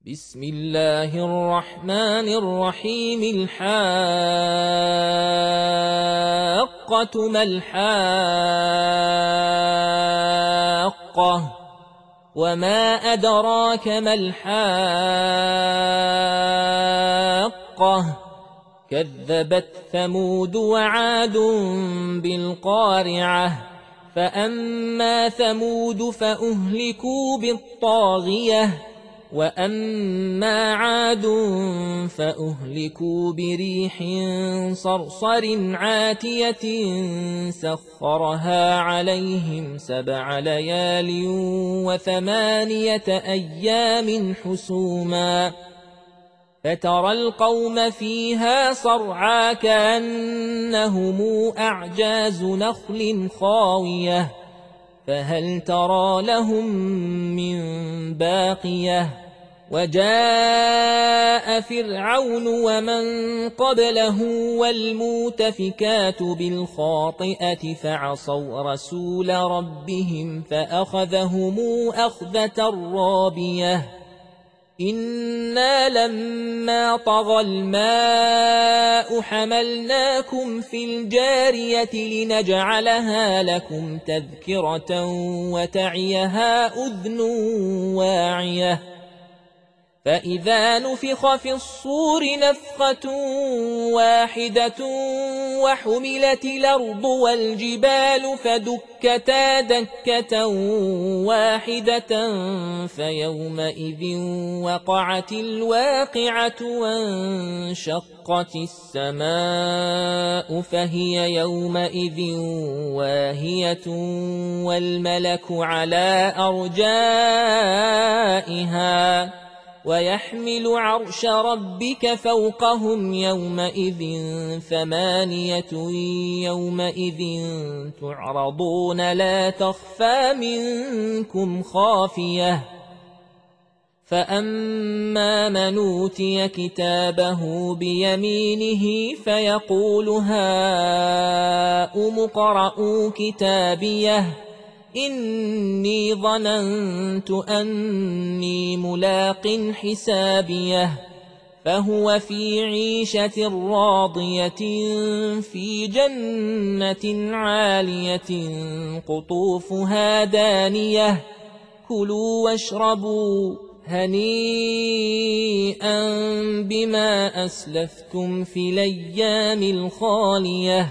بسم الله الرحمن الرحيم. الحاقة ما الحاقة وما أدراك ما الحاقة كذبت ثمود وعاد بالقارعة فأما ثمود فأهلكوا بالطاغية وأما عاد فأهلكوا بريح صرصر عاتية سخرها عليهم 7 ليال و8 أيام حسوما فترى القوم فيها صرعى كأنهم أعجاز نخل خاوية فهل ترى لهم من باقية وجاء فرعون ومن قبله والمؤتفكات بالخاطئة فعصوا رسول ربهم فأخذهم أخذة رابية إنا لما طغى الماء حملناكم في الجارية لنجعلها لكم تذكرة وتعيها أذن واعية فإذا نفخ في الصور نفخة واحدة وحملت الأرض والجبال فدكتا دكة واحدة فيومئذ وقعت الواقعة وانشقت السماء فهي يومئذ واهية والملك على أرجائها ويحمل عرش ربك فوقهم يومئذ 8 يومئذ تعرضون لا تخفى منكم خافية فأما من أوتي كتابه بيمينه فيقول هاؤم اقرءوا كتابيه إني ظننت أني ملاق حسابيه فهو في عيشة راضية في جنة عالية قطوفها دانية كلوا واشربوا هنيئا بما أسلفتم في الأيام الخالية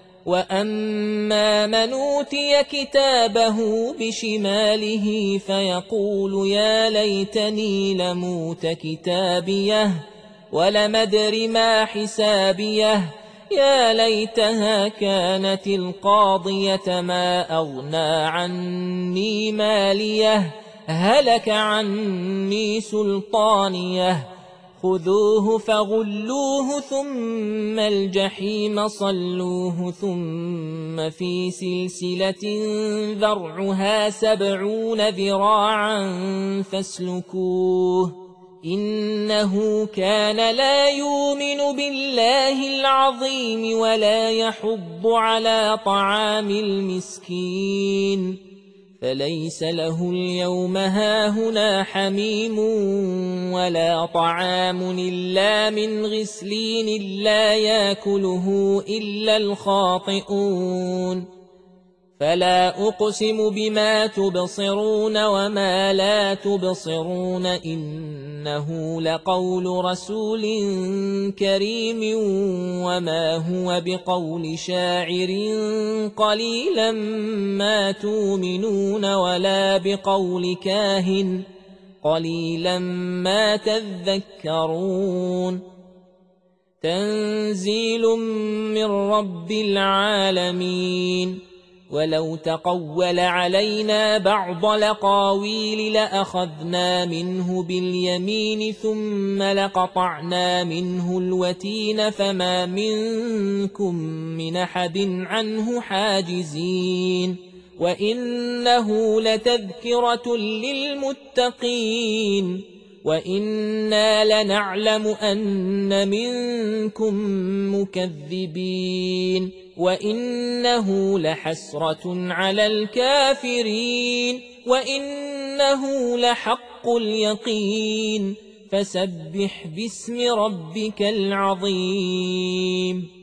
وأما من أوتي كتابه بشماله فيقول يا ليتني لموت كتابيه ولم أدر ما حسابيه يا ليتها كانت القاضية ما أغنى عني ماليه هلك عني سلطانيه خذوه فغلوه ثم الجحيم صلوه ثم في سلسلة ذرعها 70 ذراعا فاسلكوه إنه كان لا يؤمن بالله العظيم ولا يحض على طعام المسكين فليس له اليوم هاهنا حميم ولا طعام إلا من غسلين لا يأكله إلا الخاطئون فلا أقسم بما تبصرون وما لا تبصرون إنه لقول رسول كريم وما هو بقول شاعر قليلا ما تؤمنون ولا بقول كاهن قليلا ما تذكرون تنزيل من رب العالمين ولو تقول علينا بعض الأقاويل لأخذنا منه باليمين ثم لقطعنا منه الوتين فما منكم من أحد عنه حاجزين وإنه لتذكرة للمتقين وإنا لنعلم أن منكم مكذبين وإنه لحسرة على الكافرين وإنه لحق اليقين فسبح باسم ربك العظيم